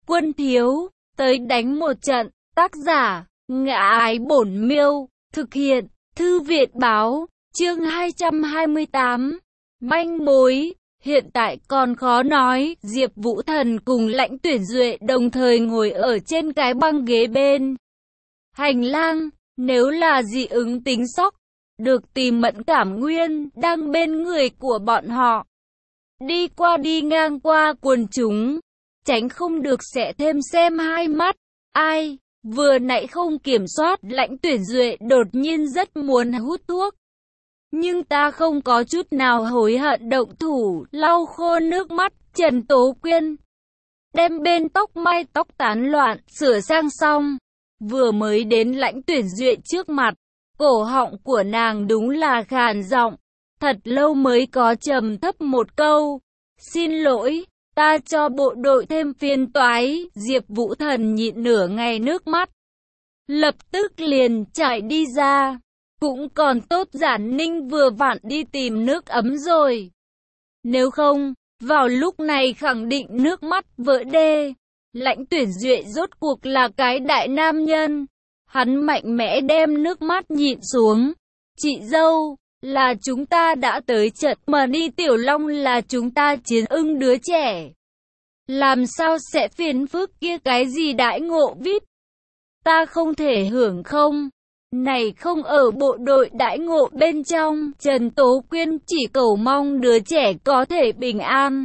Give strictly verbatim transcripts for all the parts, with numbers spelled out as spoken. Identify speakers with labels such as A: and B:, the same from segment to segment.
A: Quân thiếu, tới đánh một trận. Tác giả, Ngã Ái Bổn Miêu. Thực hiện, Thư viện báo. Chương hai trăm hai mươi tám. Manh mối. Hiện tại còn khó nói. Diệp Vũ Thần cùng Lãnh Tuyển Duệ đồng thời ngồi ở trên cái băng ghế bên hành lang. Nếu là dị ứng tính sốc, được tìm mẫn cảm nguyên đang bên người của bọn họ. Đi qua đi ngang qua quần chúng, tránh không được sẽ thêm xem hai mắt. Ai, vừa nãy không kiểm soát, Lãnh Tuyển Duệ đột nhiên rất muốn hút thuốc. Nhưng ta không có chút nào hối hận động thủ, lau khô nước mắt. Trần Tố Quyên đem bên tóc mai tóc tán loạn, sửa sang xong, vừa mới đến Lãnh Tuyển Duệ trước mặt. Cổ họng của nàng đúng là khàn giọng, thật lâu mới có trầm thấp một câu. Xin lỗi, ta cho bộ đội thêm phiền toái. Diệp Vũ Thần nhịn nửa ngày nước mắt, lập tức liền chạy đi ra. Cũng còn tốt Giản Ninh vừa vặn đi tìm nước ấm rồi. Nếu không, vào lúc này khẳng định nước mắt vỡ đê. Lãnh Tuyển Duệ rốt cuộc là cái đại nam nhân. Hắn mạnh mẽ đem nước mắt nhịn xuống. Chị dâu, là chúng ta đã tới trận mà đi, Tiểu Long là chúng ta chiến ưng đứa trẻ. Làm sao sẽ phiền phức kia cái gì đãi ngộ vê i pê? Ta không thể hưởng không? Này không ở bộ đội đãi ngộ bên trong. Trần Tố Quyên chỉ cầu mong đứa trẻ có thể bình an.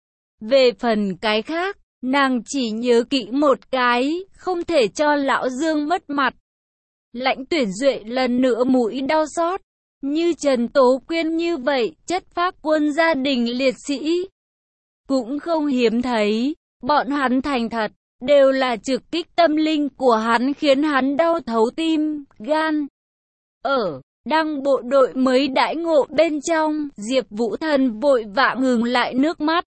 A: Về phần cái khác, nàng chỉ nhớ kỹ một cái, không thể cho lão Dương mất mặt. Lãnh Tuyển Duệ lần nữa mũi đau xót. Như Trần Tố Quyên như vậy, chất phác quân gia đình liệt sĩ cũng không hiếm thấy. Bọn hắn thành thật, đều là trực kích tâm linh của hắn, khiến hắn đau thấu tim, gan. Ở, đăng bộ đội mới đãi ngộ bên trong, Diệp Vũ Thần vội vã ngừng lại nước mắt.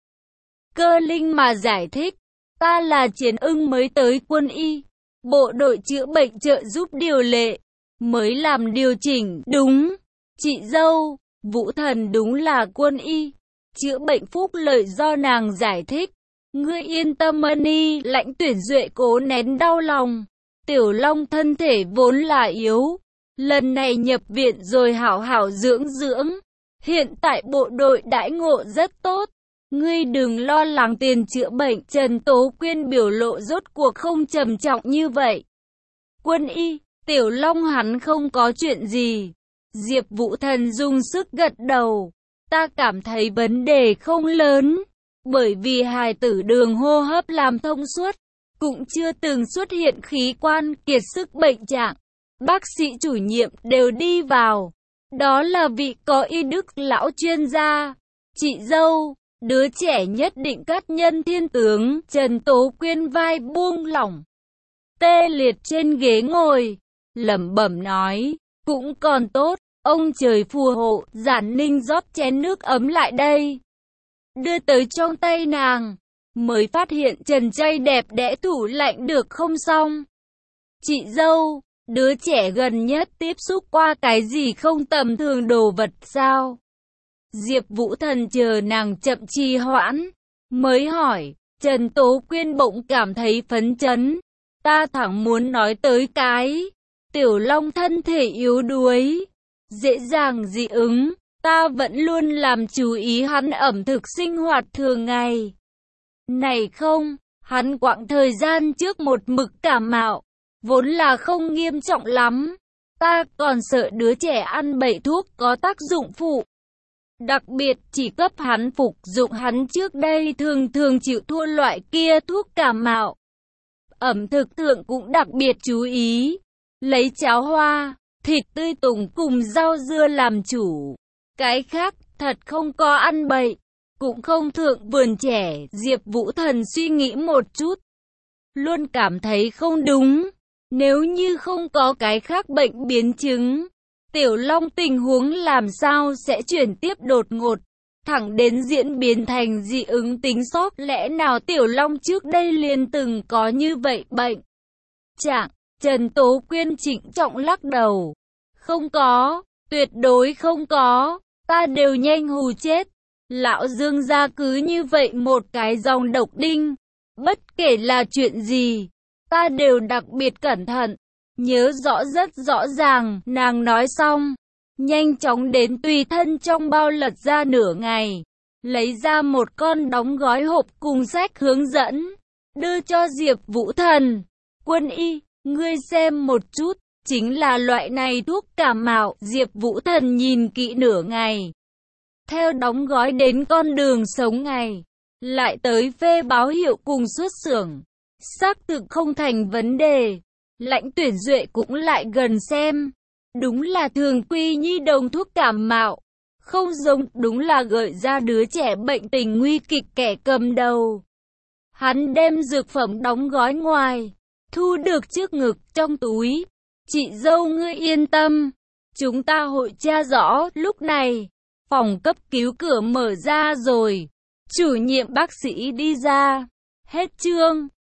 A: Cơ linh mà giải thích, ta là chiến ưng mới tới quân y, bộ đội chữa bệnh trợ giúp điều lệ, mới làm điều chỉnh, đúng. Chị dâu, Vũ Thần đúng là quân y, chữa bệnh phúc lợi do nàng giải thích. Ngươi yên tâm Mani. Lãnh Tuyển Duệ cố nén đau lòng. Tiểu Long thân thể vốn là yếu, lần này nhập viện rồi hảo hảo dưỡng dưỡng. Hiện tại bộ đội đãi ngộ rất tốt, ngươi đừng lo lắng tiền chữa bệnh. Trần Tố Quyên biểu lộ rốt cuộc không trầm trọng như vậy. Quân y, Tiểu Long hắn không có chuyện gì. Diệp Vũ Thần dùng sức gật đầu. Ta cảm thấy vấn đề không lớn, bởi vì hài tử đường hô hấp làm thông suốt, cũng chưa từng xuất hiện khí quan kiệt sức bệnh trạng. Bác sĩ chủ nhiệm đều đi vào. Đó là vị có y đức lão chuyên gia. Chị dâu, đứa trẻ nhất định cát nhân thiên tướng. Trần Tố Quyên vai buông lỏng, tê liệt trên ghế ngồi, lẩm bẩm nói, cũng còn tốt, ông trời phù hộ. Giản Ninh rót chén nước ấm lại đây, đưa tới trong tay nàng, mới phát hiện Trần Trai đẹp đẽ tủ lạnh được không xong. Chị dâu, đứa trẻ gần nhất tiếp xúc qua cái gì không tầm thường đồ vật sao? Diệp Vũ Thần chờ nàng chậm trì hoãn, mới hỏi. Trần Tố Quyên bỗng cảm thấy phấn chấn. Ta thẳng muốn nói tới cái Tiểu Long thân thể yếu đuối, dễ dàng dị ứng. Ta vẫn luôn làm chú ý hắn ẩm thực sinh hoạt thường ngày. Này không, hắn quãng thời gian trước một mực cảm mạo, vốn là không nghiêm trọng lắm. Ta còn sợ đứa trẻ ăn bậy thuốc có tác dụng phụ. Đặc biệt chỉ cấp hắn phục dụng hắn trước đây thường thường chịu thua loại kia thuốc cảm mạo. Ẩm thực thượng cũng đặc biệt chú ý, lấy cháo hoa, thịt tươi tùng cùng rau dưa làm chủ. Cái khác, thật không có ăn bậy, cũng không thượng vườn trẻ. Diệp Vũ Thần suy nghĩ một chút, luôn cảm thấy không đúng. Nếu như không có cái khác bệnh biến chứng, Tiểu Long tình huống làm sao sẽ chuyển tiếp đột ngột, thẳng đến diễn biến thành dị ứng tính sốc. Lẽ nào Tiểu Long trước đây liền từng có như vậy bệnh trạng? Trần Tố Quyên trịnh trọng lắc đầu. Không có, tuyệt đối không có. Ta đều nhanh hù chết. Lão Dương gia cứ như vậy một cái dòng độc đinh, Bất kể là chuyện gì, ta đều đặc biệt cẩn thận. Nhớ rõ rất rõ ràng, nàng nói xong. Nhanh chóng đến tùy thân trong bao lật ra nửa ngày. Lấy ra một con đóng gói hộp cùng sách hướng dẫn. Đưa cho Diệp Vũ Thần. Quân y, ngươi xem một chút. Chính là loại này thuốc cảm mạo. Diệp Vũ Thần nhìn kỹ nửa ngày. Theo đóng gói đến con đường sống ngày. Lại tới phê báo hiệu cùng xuất xưởng. Xác thực không thành vấn đề. Lãnh Tuyển Duệ cũng lại gần xem. Đúng là thường quy nhi đồng thuốc cảm mạo. Không giống, đúng là gợi ra đứa trẻ bệnh tình nguy kịch kẻ cầm đầu. Hắn đem dược phẩm đóng gói ngoài. Thu được trước ngực trong túi. Chị dâu ngươi yên tâm. Chúng ta hội tra rõ. Lúc này, phòng cấp cứu cửa mở ra rồi. Chủ nhiệm bác sĩ đi ra. Hết chương.